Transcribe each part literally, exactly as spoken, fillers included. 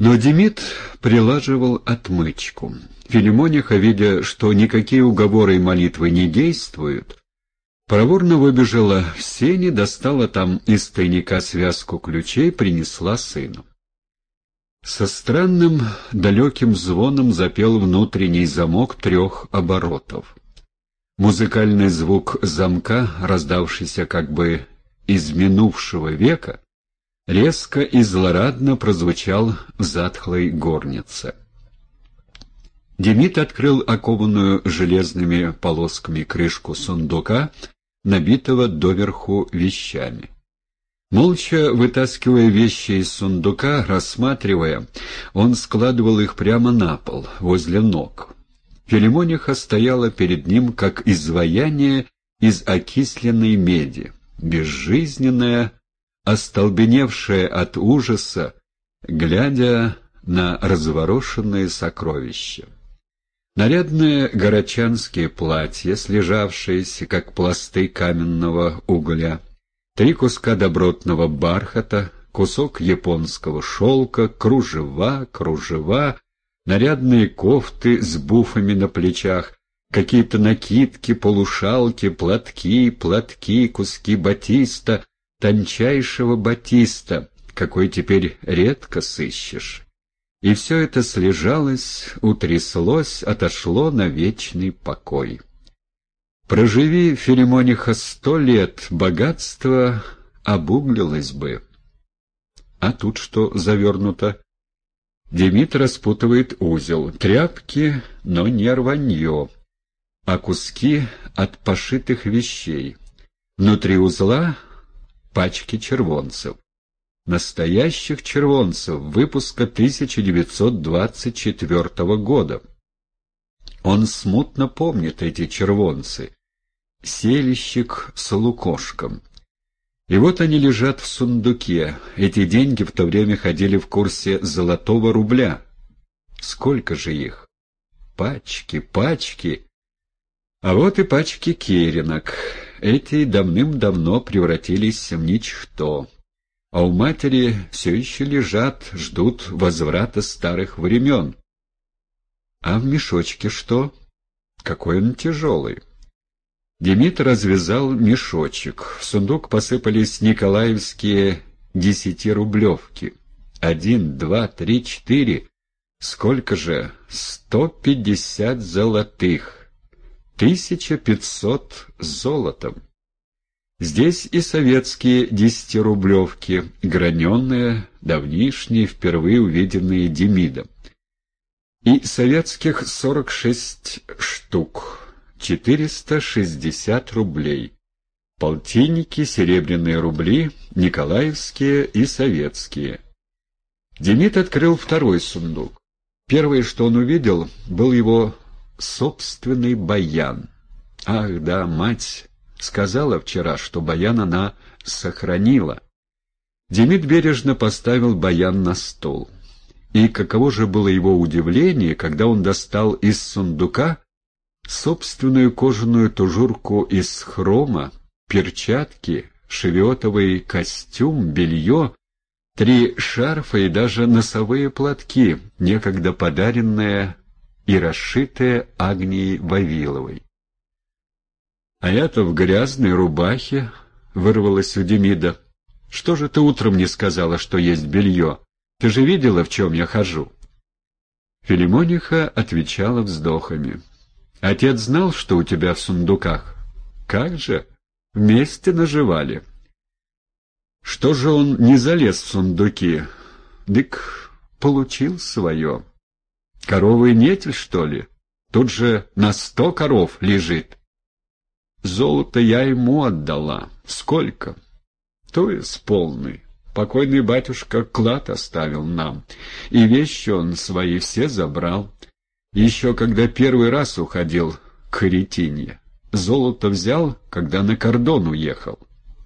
Но Демид прилаживал отмычку. Филимониха, видя, что никакие уговоры и молитвы не действуют, проворно выбежала в сени, достала там из тайника связку ключей, принесла сыну. Со странным далеким звоном запел внутренний замок трех оборотов. Музыкальный звук замка, раздавшийся как бы из минувшего века, резко и злорадно прозвучал в затхлой горнице. Демид открыл окованную железными полосками крышку сундука, набитого доверху вещами. Молча вытаскивая вещи из сундука, рассматривая, он складывал их прямо на пол, возле ног. Филимониха стояла перед ним, как изваяние из окисленной меди, безжизненная, остолбеневшая от ужаса, глядя на разворошенные сокровища. Нарядные горочанские платья, слежавшиеся, как пласты каменного угля, три куска добротного бархата, кусок японского шелка, кружева, кружева, нарядные кофты с буфами на плечах, какие-то накидки, полушалки, платки, платки, куски батиста, тончайшего батиста, какой теперь редко сыщешь. И все это слежалось, утряслось, отошло на вечный покой. Проживи, Филимониха, сто лет, богатство обуглилось бы. А тут что завернуто? Демид распутывает узел. Тряпки, но не рванье, а куски от пошитых вещей. Внутри узла пачки червонцев. Настоящих червонцев, выпуска тысяча девятьсот двадцать четвёртого года. Он смутно помнит эти червонцы. Селищик с лукошком. И вот они лежат в сундуке. Эти деньги в то время ходили в курсе золотого рубля. Сколько же их? Пачки, пачки. А вот и пачки керенок. Эти давным-давно превратились в ничто. А у матери все еще лежат, ждут возврата старых времен. А в мешочке что? Какой он тяжелый. Демид развязал мешочек. В сундук посыпались николаевские десятирублевки. Один, два, три, четыре. Сколько же? Сто пятьдесят золотых. Тысяча пятьсот с золотом. Здесь и советские десятирублевки, граненые, давнишние, впервые увиденные Демидом. И советских сорок шесть штук, четыреста шестьдесят рублей. Полтинники, серебряные рубли, николаевские и советские. Демид открыл второй сундук. Первое, что он увидел, был его собственный баян. Ах да, мать сказала вчера, что баян она сохранила. Демид бережно поставил баян на стол. И каково же было его удивление, когда он достал из сундука собственную кожаную тужурку из хрома, перчатки, шевиотовый костюм, белье, три шарфа и даже носовые платки, некогда подаренные и расшитые Агнией Вавиловой. «А я-то в грязной рубахе», — вырвалось у Демида. «Что же ты утром не сказала, что есть белье? Ты же видела, в чем я хожу?» Филимониха отвечала вздохами. «Отец знал, что у тебя в сундуках?» «Как же? Вместе наживали». «Что же он не залез в сундуки?» «Дык, получил свое». «Коровы нетель, что ли? Тут же на сто коров лежит». «Золото я ему отдала. Сколько?» «То есть полный. Покойный батюшка клад оставил нам, и вещи он свои все забрал. Еще когда первый раз уходил к Харитинье. Золото взял, когда на кордон уехал».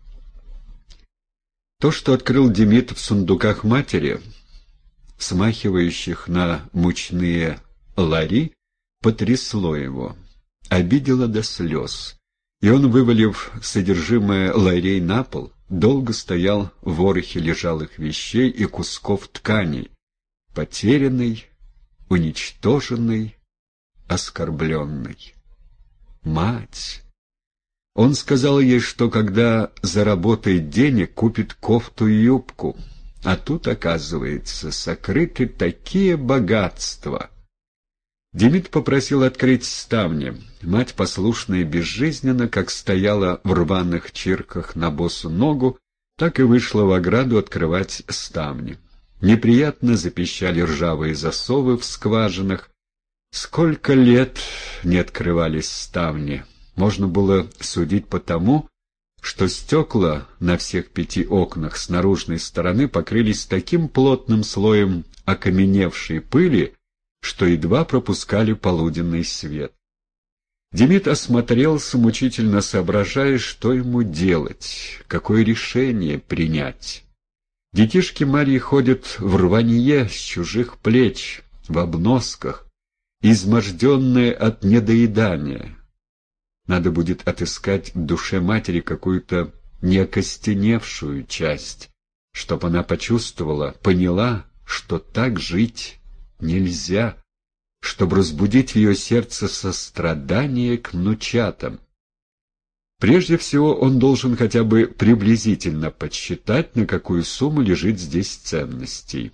То, что открыл Демид в сундуках матери, смахивающих на мучные лари, потрясло его, обидело до слез. И он, вывалив содержимое ларей на пол, долго стоял в ворохе лежалых вещей и кусков тканей, потерянный, уничтоженный, оскорбленный. Мать! Он сказал ей, что когда заработает денег, купит кофту и юбку, а тут, оказывается, сокрыты такие богатства. Демид попросил открыть ставни. Мать, послушная и безжизненно, как стояла в рваных чирках на босу ногу, так и вышла в ограду открывать ставни. Неприятно запищали ржавые засовы в скважинах. Сколько лет не открывались ставни! Можно было судить по тому, что стекла на всех пяти окнах с наружной стороны покрылись таким плотным слоем окаменевшей пыли, что едва пропускали полуденный свет. Демид осмотрелся, мучительно соображая, что ему делать, какое решение принять. Детишки Марьи ходят в рванье с чужих плеч, в обносках, изможденные от недоедания. Надо будет отыскать в душе матери какую-то неокостеневшую часть, чтоб она почувствовала, поняла, что так жить нельзя, чтобы разбудить в ее сердце сострадание к внучатам. Прежде всего, он должен хотя бы приблизительно подсчитать, на какую сумму лежит здесь ценностей.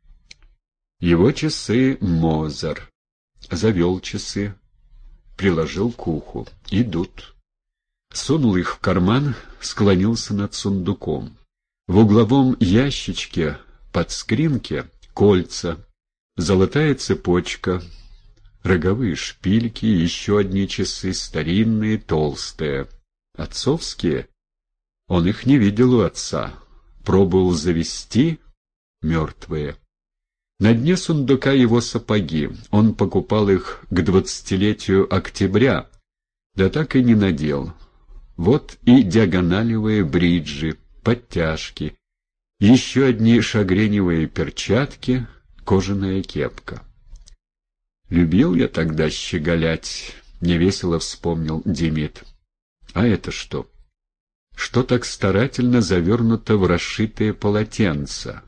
Его часы Мозер. Завел часы, приложил к уху. Идут. Сунул их в карман, склонился над сундуком. В угловом ящичке под скринке кольца, золотая цепочка, роговые шпильки, еще одни часы, старинные, толстые. Отцовские? Он их не видел у отца. Пробовал завести — мертвые. На дне сундука его сапоги. Он покупал их к двадцатилетию октября, да так и не надел. Вот и диагоналевые бриджи, подтяжки, еще одни шагреневые перчатки, кожаная кепка. «Любил я тогда щеголять», — невесело вспомнил Демид. «А это что? Что так старательно завернуто в расшитые полотенца?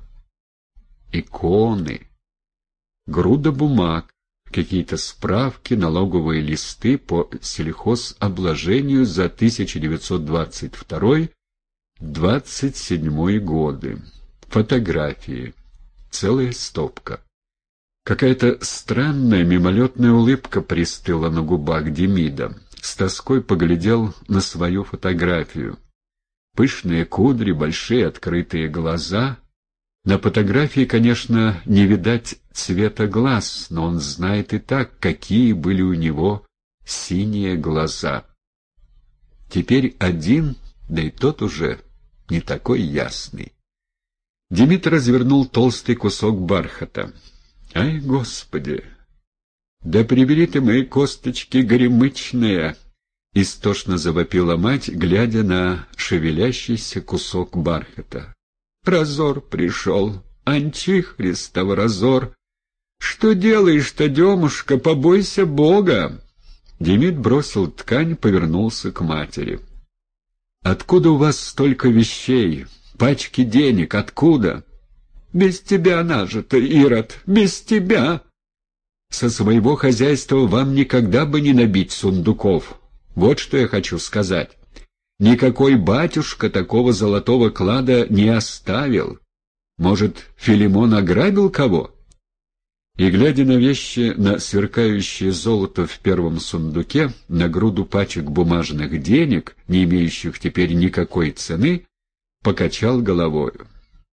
Иконы, груда бумаг, какие-то справки, налоговые листы по сельхозобложению за тысяча девятьсот двадцать второй — двадцать седьмой годы, фотографии, целая стопка». Какая-то странная мимолетная улыбка пристыла на губах Демида. С тоской поглядел на свою фотографию. Пышные кудри, большие открытые глаза. На фотографии, конечно, не видать цвета глаз, но он знает и так, какие были у него синие глаза. Теперь один, да и тот уже не такой ясный. Демид развернул толстый кусок бархата. «Ай, Господи! Да прибери ты мои косточки горемычные!» — истошно завопила мать, глядя на шевелящийся кусок бархата. «Разор пришел, антихристов разор! Что делаешь-то, Демушка, побойся Бога!» Демид бросил ткань, повернулся к матери. «Откуда у вас столько вещей? Пачки денег, откуда?» «Без тебя нажито, Ирод, без тебя!» «Со своего хозяйства вам никогда бы не набить сундуков. Вот что я хочу сказать. Никакой батюшка такого золотого клада не оставил. Может, Филимон ограбил кого?» И, глядя на вещи, на сверкающее золото в первом сундуке, на груду пачек бумажных денег, не имеющих теперь никакой цены, покачал головою.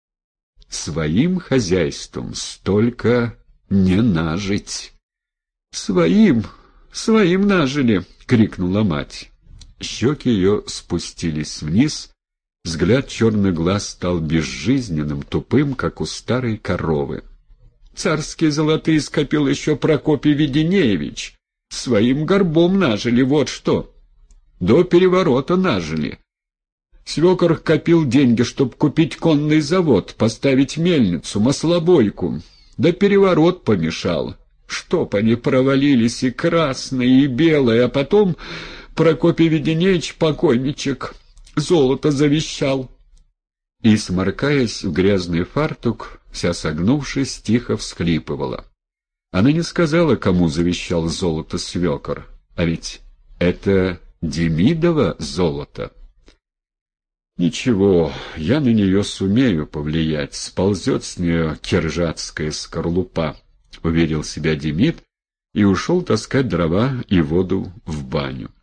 «Своим хозяйством столько не нажить». «Своим, своим нажили!» — крикнула мать. Щеки ее спустились вниз, взгляд черных глаз стал безжизненным, тупым, как у старой коровы. «Царские золотые скопил еще Прокопий Веденеевич. Своим горбом нажили, вот что. До переворота нажили. Свекор копил деньги, чтоб купить конный завод, поставить мельницу, маслобойку. Да переворот помешал. Чтоб они провалились и красные, и белые, а потом Прокопий Веденеевич, покойничек, золото завещал». И, сморкаясь в грязный фартук, вся согнувшись, тихо всхлипывала. Она не сказала, кому завещал золото свекор, а ведь это Демидово золото. «Ничего, я на нее сумею повлиять, сползет с нее киржатская скорлупа», — уверил себя Демид и ушел таскать дрова и воду в баню.